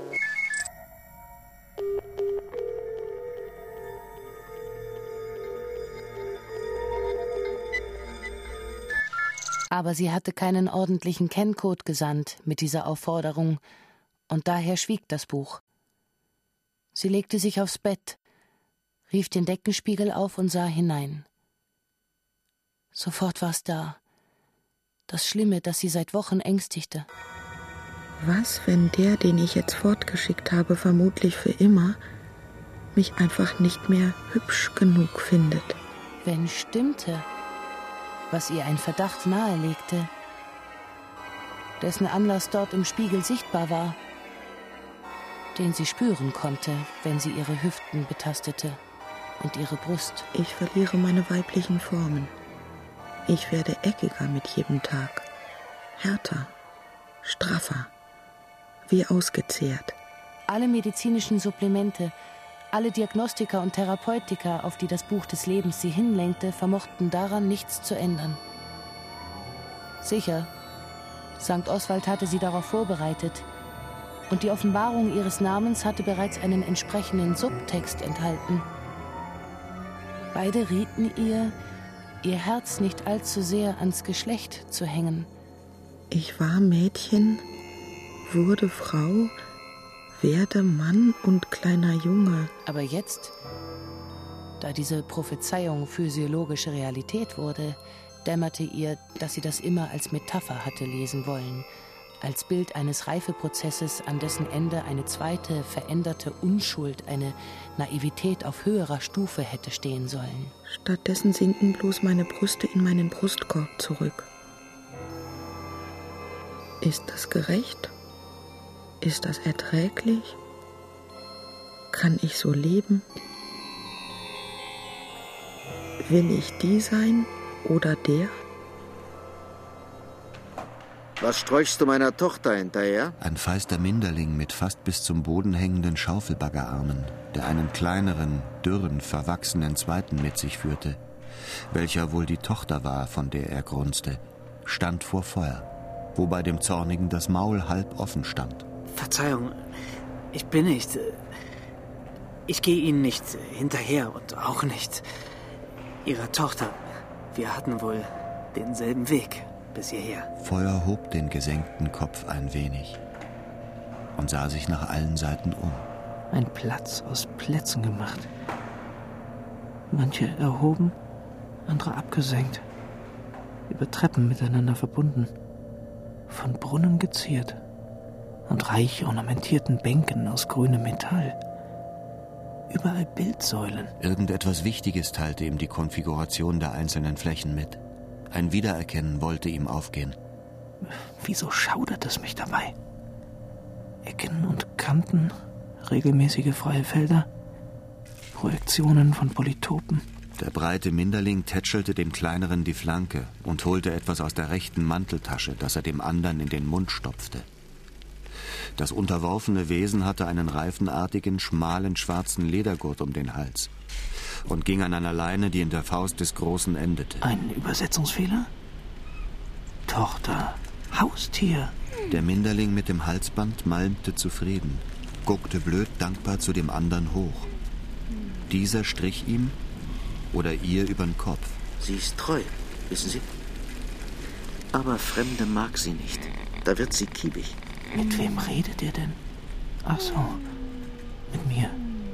Aber sie hatte keinen ordentlichen Kenncode gesandt mit dieser Aufforderung, und daher schwieg das Buch. Sie legte sich aufs Bett, rief den Deckenspiegel auf und sah hinein. Sofort war es da. Das Schlimme, das sie seit Wochen ängstigte. Was, wenn der, den ich jetzt fortgeschickt habe, vermutlich für immer, mich einfach nicht mehr hübsch genug findet? Wenn stimmte, was ihr ein Verdacht nahelegte, dessen Anlass dort im Spiegel sichtbar war, den sie spüren konnte, wenn sie ihre Hüften betastete und ihre Brust. Ich verliere meine weiblichen Formen. Ich werde eckiger mit jedem Tag, härter, straffer, wie ausgezehrt. Alle medizinischen Supplemente, alle Diagnostika und Therapeutika, auf die das Buch des Lebens sie hinlenkte, vermochten daran nichts zu ändern. Sicher, Sankt Oswald hatte sie darauf vorbereitet, und die Offenbarung ihres Namens hatte bereits einen entsprechenden Subtext enthalten. Beide rieten ihr, ihr Herz nicht allzu sehr ans Geschlecht zu hängen. Ich war Mädchen, wurde Frau, werde Mann und kleiner Junge. Aber jetzt, da diese Prophezeiung physiologische Realität wurde, dämmerte ihr, dass sie das immer als Metapher hatte lesen wollen, als Bild eines Reifeprozesses, an dessen Ende eine zweite, veränderte Unschuld, eine Naivität auf höherer Stufe hätte stehen sollen. Stattdessen sinken bloß meine Brüste in meinen Brustkorb zurück. Ist das gerecht? Ist das erträglich? Kann ich so leben? Will ich die sein oder der? Was sträuchst du meiner Tochter hinterher? Ein feister Minderling mit fast bis zum Boden hängenden Schaufelbaggerarmen, der einen kleineren, dürren, verwachsenen Zweiten mit sich führte, welcher wohl die Tochter war, von der er grunzte, stand vor Feuer, wobei dem Zornigen das Maul halb offen stand. Verzeihung, ich bin nicht... Ich gehe Ihnen nicht hinterher und auch nicht Ihrer Tochter. Wir hatten wohl denselben Weg bis hierher. Feuer hob den gesenkten Kopf ein wenig und sah sich nach allen Seiten um. Ein Platz aus Plätzen gemacht. Manche erhoben, andere abgesenkt. Über Treppen miteinander verbunden. Von Brunnen geziert. Und reich ornamentierten Bänken aus grünem Metall. Überall Bildsäulen. Irgendetwas Wichtiges teilte ihm die Konfiguration der einzelnen Flächen mit. Ein Wiedererkennen wollte ihm aufgehen. Wieso schaudert es mich dabei? Ecken und Kanten, regelmäßige freie Felder, Projektionen von Polytopen. Der breite Minderling tätschelte dem Kleineren die Flanke und holte etwas aus der rechten Manteltasche, das er dem anderen in den Mund stopfte. Das unterworfene Wesen hatte einen reifenartigen, schmalen, schwarzen Ledergurt um den Hals und ging an einer Leine, die in der Faust des Großen endete. Ein Übersetzungsfehler? Tochter, Haustier. Der Minderling mit dem Halsband malmte zufrieden, guckte blöd dankbar zu dem anderen hoch. Dieser strich ihm oder ihr übern Kopf. Sie ist treu, wissen Sie? Aber Fremde mag sie nicht. Da wird sie kiebig. Mit wem redet ihr denn? Ach so, mit mir.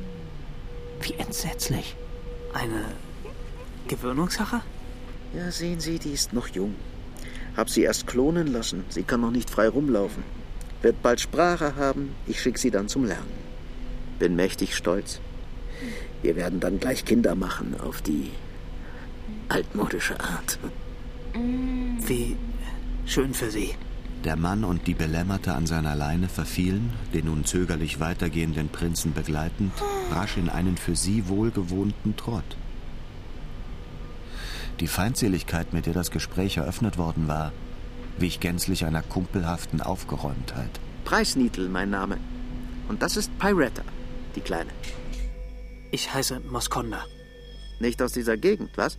Wie entsetzlich. Eine Gewöhnungssache? Ja, sehen Sie, die ist noch jung. Hab sie erst klonen lassen. Sie kann noch nicht frei rumlaufen. Wird bald Sprache haben. Ich schick sie dann zum Lernen. Bin mächtig stolz. Wir werden dann gleich Kinder machen auf die altmodische Art. Wie schön für Sie. Der Mann und die Belämmerte an seiner Leine verfielen, den nun zögerlich weitergehenden Prinzen begleitend, rasch in einen für sie wohlgewohnten Trott. Die Feindseligkeit, mit der das Gespräch eröffnet worden war, wich gänzlich einer kumpelhaften Aufgeräumtheit. Preisnietl, mein Name. Und das ist Piretta, die Kleine. Ich heiße Moskonda. Nicht aus dieser Gegend, was?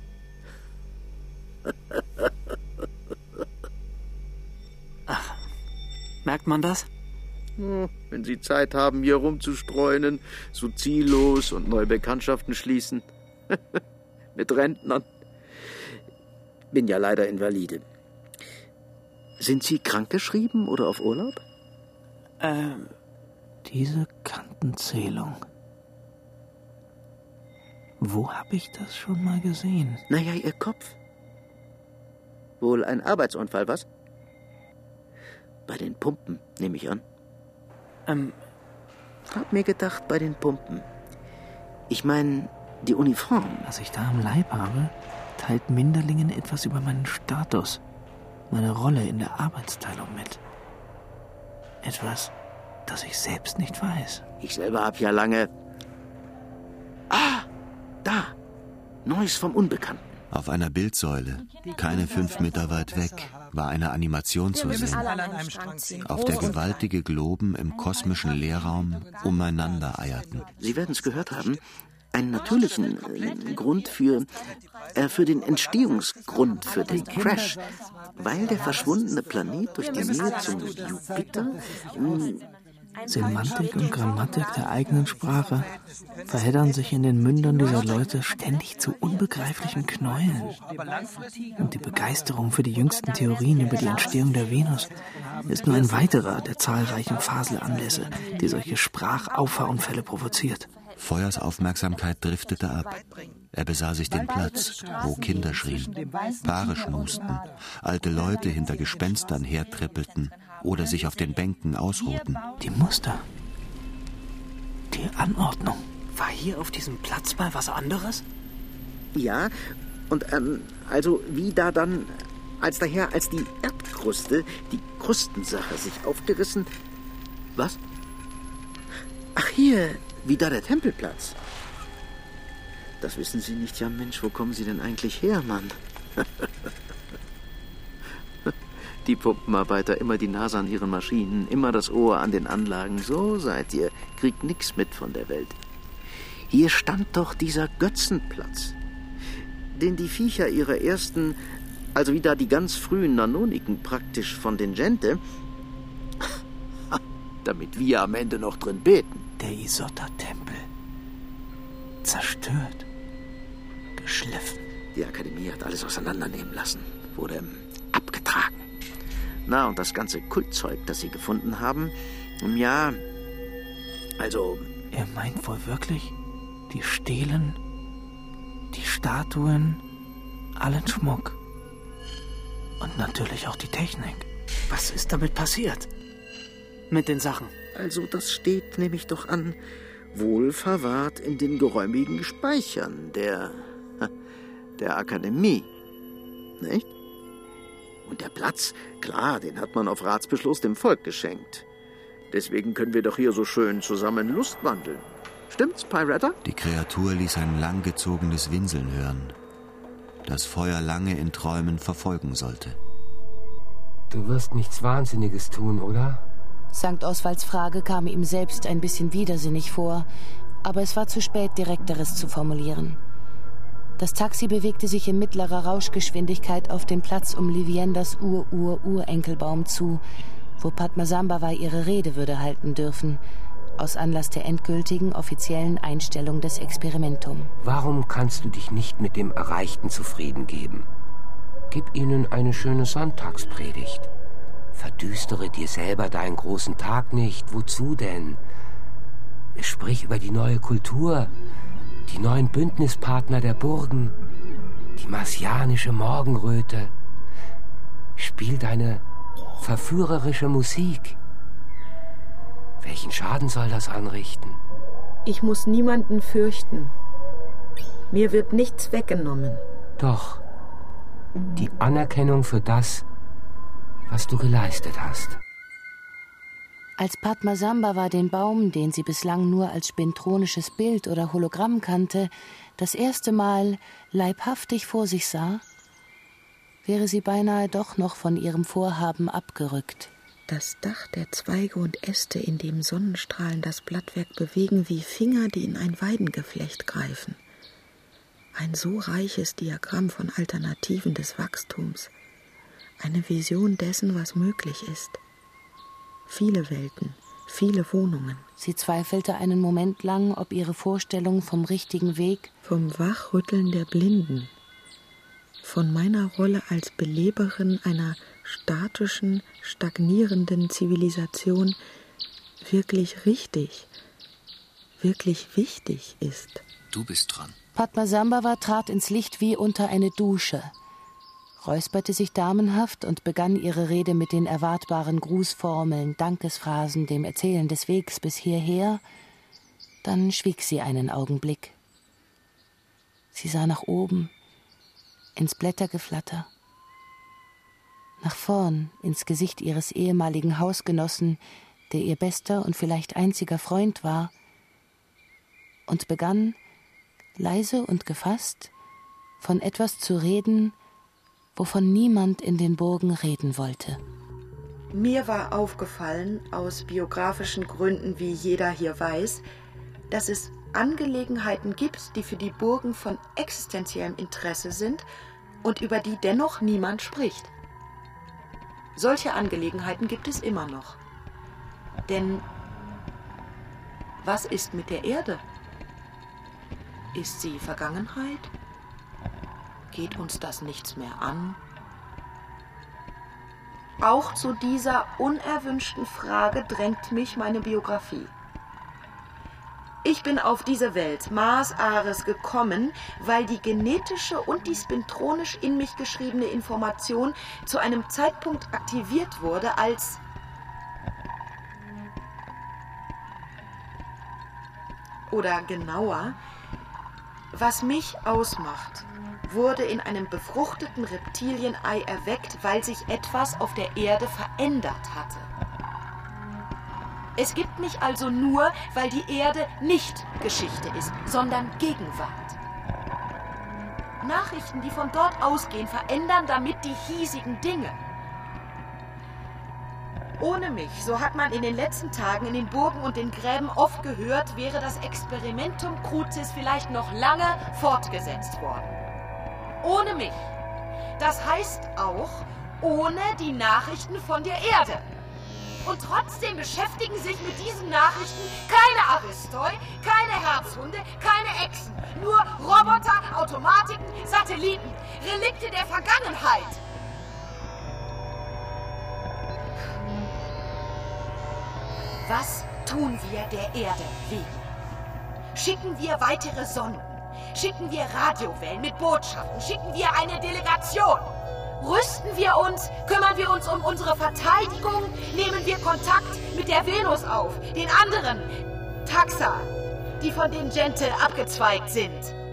Ach, merkt man das? Wenn Sie Zeit haben, hier rumzustreunen, so ziellos und neue Bekanntschaften schließen. Mit Rentnern. Bin ja leider Invalide. Sind Sie krankgeschrieben oder auf Urlaub? Ähm, diese Kantenzählung. Wo habe ich das schon mal gesehen? Naja, Ihr Kopf. Wohl ein Arbeitsunfall, was? Bei den Pumpen, nehme ich an. Ähm. Hab mir gedacht, bei den Pumpen. Ich meine, die Uniform. Was ich da am Leib habe, teilt Minderlingen etwas über meinen Status, meine Rolle in der Arbeitsteilung mit. Etwas, das ich selbst nicht weiß. Ich selber hab ja lange... Ah, da. Neues vom Unbekannten. Auf einer Bildsäule, keine fünf Meter weit weg, war eine Animation zu sehen, auf der gewaltige Globen im kosmischen Leerraum umeinander eierten. Sie werden es gehört haben, einen natürlichen äh, Grund für, äh, für den Entstehungsgrund für den Crash, weil der verschwundene Planet durch die Nähe zum Jupiter... Mh, Semantik und Grammatik der eigenen Sprache verheddern sich in den Mündern dieser Leute ständig zu unbegreiflichen Knäueln. Und die Begeisterung für die jüngsten Theorien über die Entstehung der Venus ist nur ein weiterer der zahlreichen Faselanlässe, die solche Sprachauffahrunfälle provoziert. Feuers Aufmerksamkeit driftete ab. Er besah sich den Platz, wo Kinder schrien, Paare schmusten, alte Leute hinter Gespenstern hertrippelten oder sich auf den Bänken ausruhten. Die Muster, die Anordnung. War hier auf diesem Platz mal was anderes? Ja, und ähm, also wie da dann, als daher, als die Erdkruste, die Krustensache sich aufgerissen... Was? Ach hier, wie da der Tempelplatz. Das wissen Sie nicht, ja Mensch, wo kommen Sie denn eigentlich her, Mann? Die Pumpenarbeiter, immer die Nase an ihren Maschinen, immer das Ohr an den Anlagen. So seid ihr, kriegt nix mit von der Welt. Hier stand doch dieser Götzenplatz, den die Viecher ihre ersten, also wie da die ganz frühen Nanoniken praktisch von den Gente, damit wir am Ende noch drin beten. Der Isotta-Tempel. Zerstört. Geschliffen. Die Akademie hat alles auseinandernehmen lassen. Wurde abgetragen. Na, und das ganze Kultzeug, das sie gefunden haben, ja, also... Er meint wohl wirklich, die Stelen, die Statuen, allen Schmuck. Und natürlich auch die Technik. Was ist damit passiert? Mit den Sachen? Also, das steht, nehme ich doch an, wohl verwahrt in den geräumigen Speichern der, der Akademie. Nicht? Und der Platz, klar, den hat man auf Ratsbeschluss dem Volk geschenkt. Deswegen können wir doch hier so schön zusammen lustwandeln. Stimmt's, Pirata? Die Kreatur ließ ein langgezogenes Winseln hören, das Feuer lange in Träumen verfolgen sollte. Du wirst nichts Wahnsinniges tun, oder? Sankt Oswalds Frage kam ihm selbst ein bisschen widersinnig vor, aber es war zu spät, Direkteres zu formulieren. Das Taxi bewegte sich in mittlerer Rauschgeschwindigkeit auf dem Platz um Liviendas Ur-Ur-Urenkelbaum zu, wo Padmasambhava ihre Rede würde halten dürfen, aus Anlass der endgültigen offiziellen Einstellung des Experimentum. Warum kannst du dich nicht mit dem Erreichten zufrieden geben? Gib ihnen eine schöne Sonntagspredigt. Verdüstere dir selber deinen großen Tag nicht. Wozu denn? Sprich über die neue Kultur, die neuen Bündnispartner der Burgen, die marsianische Morgenröte. Spiel deine verführerische Musik. Welchen Schaden soll das anrichten? Ich muss niemanden fürchten. Mir wird nichts weggenommen. Doch, die Anerkennung für das, was du geleistet hast. Als Padmasambhava den Baum, den sie bislang nur als spintronisches Bild oder Hologramm kannte, das erste Mal leibhaftig vor sich sah, wäre sie beinahe doch noch von ihrem Vorhaben abgerückt. Das Dach der Zweige und Äste, in dem Sonnenstrahlen das Blattwerk bewegen wie Finger, die in ein Weidengeflecht greifen. Ein so reiches Diagramm von Alternativen des Wachstums. Eine Vision dessen, was möglich ist. Viele Welten, viele Wohnungen. Sie zweifelte einen Moment lang, ob ihre Vorstellung vom richtigen Weg, vom Wachrütteln der Blinden, von meiner Rolle als Beleberin einer statischen, stagnierenden Zivilisation wirklich richtig, wirklich wichtig ist. Du bist dran. Padmasambhava trat ins Licht wie unter eine Dusche, räusperte sich damenhaft und begann ihre Rede mit den erwartbaren Grußformeln, Dankesphrasen, dem Erzählen des Wegs bis hierher. Dann schwieg sie einen Augenblick. Sie sah nach oben, ins Blättergeflatter, nach vorn, ins Gesicht ihres ehemaligen Hausgenossen, der ihr bester und vielleicht einziger Freund war, und begann, leise und gefasst, von etwas zu reden, wovon niemand in den Burgen reden wollte. Mir war aufgefallen, aus biografischen Gründen, wie jeder hier weiß, dass es Angelegenheiten gibt, die für die Burgen von existenziellem Interesse sind und über die dennoch niemand spricht. Solche Angelegenheiten gibt es immer noch. Denn was ist mit der Erde? Ist sie Vergangenheit? Geht uns das nichts mehr an? Auch zu dieser unerwünschten Frage drängt mich meine Biografie. Ich bin auf diese Welt, Mars Ares, gekommen, weil die genetische und die spintronisch in mich geschriebene Information zu einem Zeitpunkt aktiviert wurde, als oder genauer, was mich ausmacht, wurde in einem befruchteten Reptilienei erweckt, weil sich etwas auf der Erde verändert hatte. Es gibt mich also nur, weil die Erde nicht Geschichte ist, sondern Gegenwart. Nachrichten, die von dort ausgehen, verändern damit die hiesigen Dinge. Ohne mich, so hat man in den letzten Tagen in den Burgen und den Gräben oft gehört, wäre das Experimentum Crucis vielleicht noch lange fortgesetzt worden. Ohne mich. Das heißt auch, ohne die Nachrichten von der Erde. Und trotzdem beschäftigen sich mit diesen Nachrichten keine Aristoi, keine Herzhunde, keine Echsen. Nur Roboter, Automatiken, Satelliten, Relikte der Vergangenheit. Was tun wir der Erde wegen? Schicken wir weitere Sonden? Schicken wir Radiowellen mit Botschaften? Schicken wir eine Delegation? Rüsten wir uns? Kümmern wir uns um unsere Verteidigung? Nehmen wir Kontakt mit der Venus auf, den anderen Taxa, die von den Gente abgezweigt sind?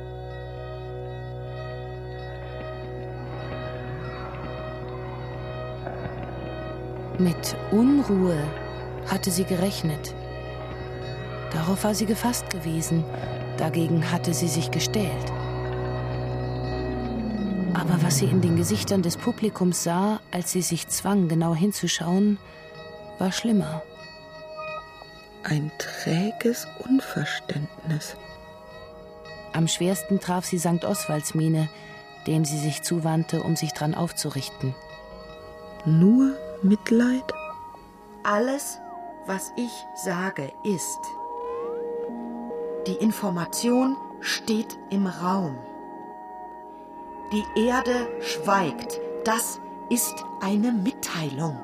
Mit Unruhe hatte sie gerechnet. Darauf war sie gefasst gewesen, dagegen hatte sie sich gestellt. Aber was sie in den Gesichtern des Publikums sah, als sie sich zwang, genau hinzuschauen, war schlimmer. Ein träges Unverständnis. Am schwersten traf sie Sankt Oswalds Miene, dem sie sich zuwandte, um sich dran aufzurichten. Nur Mitleid? Alles, was ich sage, ist, die Information steht im Raum. Die Erde schweigt. Das ist eine Mitteilung.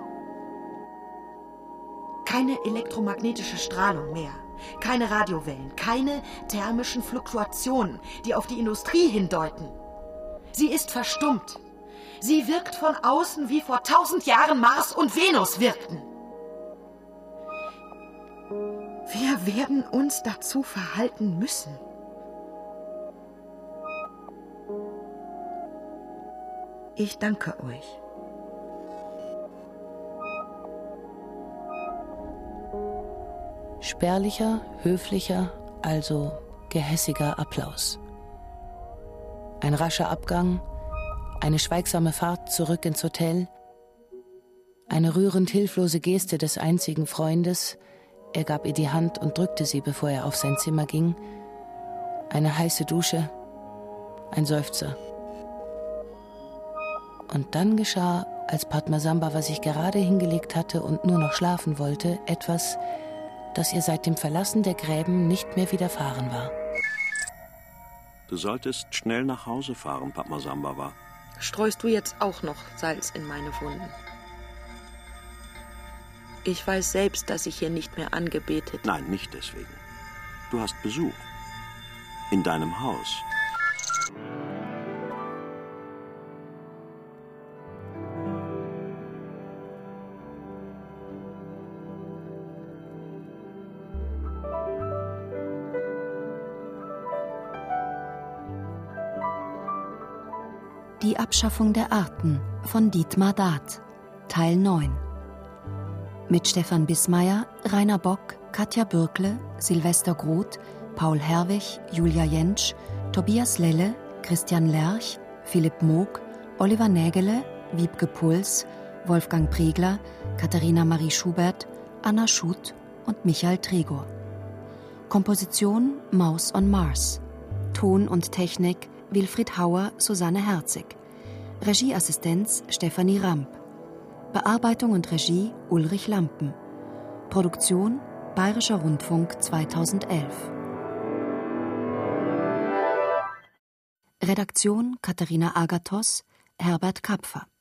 Keine elektromagnetische Strahlung mehr. Keine Radiowellen. Keine thermischen Fluktuationen, die auf die Industrie hindeuten. Sie ist verstummt. Sie wirkt von außen, wie vor tausend Jahren Mars und Venus wirkten. Wir werden uns dazu verhalten müssen. Ich danke euch. Spärlicher, höflicher, also gehässiger Applaus. Ein rascher Abgang, eine schweigsame Fahrt zurück ins Hotel, eine rührend hilflose Geste des einzigen Freundes, er gab ihr die Hand und drückte sie, bevor er auf sein Zimmer ging, eine heiße Dusche, ein Seufzer. Und dann geschah, als Padmasambhava sich gerade hingelegt hatte und nur noch schlafen wollte, etwas, das ihr seit dem Verlassen der Gräben nicht mehr widerfahren war. Du solltest schnell nach Hause fahren, Padmasambhava. Streust du jetzt auch noch Salz in meine Wunden? Ich weiß selbst, dass ich hier nicht mehr angebetet... Nein, nicht deswegen. Du hast Besuch. In deinem Haus. Die Abschaffung der Arten von Dietmar Dath, Teil neun. Mit Stefan Bismayer, Rainer Bock, Katja Bürkle, Silvester Groth, Paul Herwig, Julia Jentsch, Tobias Lelle, Christian Lerch, Philipp Moog, Oliver Nägele, Wiebke Puls, Wolfgang Pregler, Katharina Marie Schubert, Anna Schuth und Michael Tregor. Komposition Maus on Mars. Ton und Technik Wilfried Hauer, Susanne Herzig. Regieassistenz Stefanie Ramp. Bearbeitung und Regie Ulrich Lampen. Produktion Bayerischer Rundfunk zweitausendelf. Redaktion Katharina Agathos, Herbert Kapfer.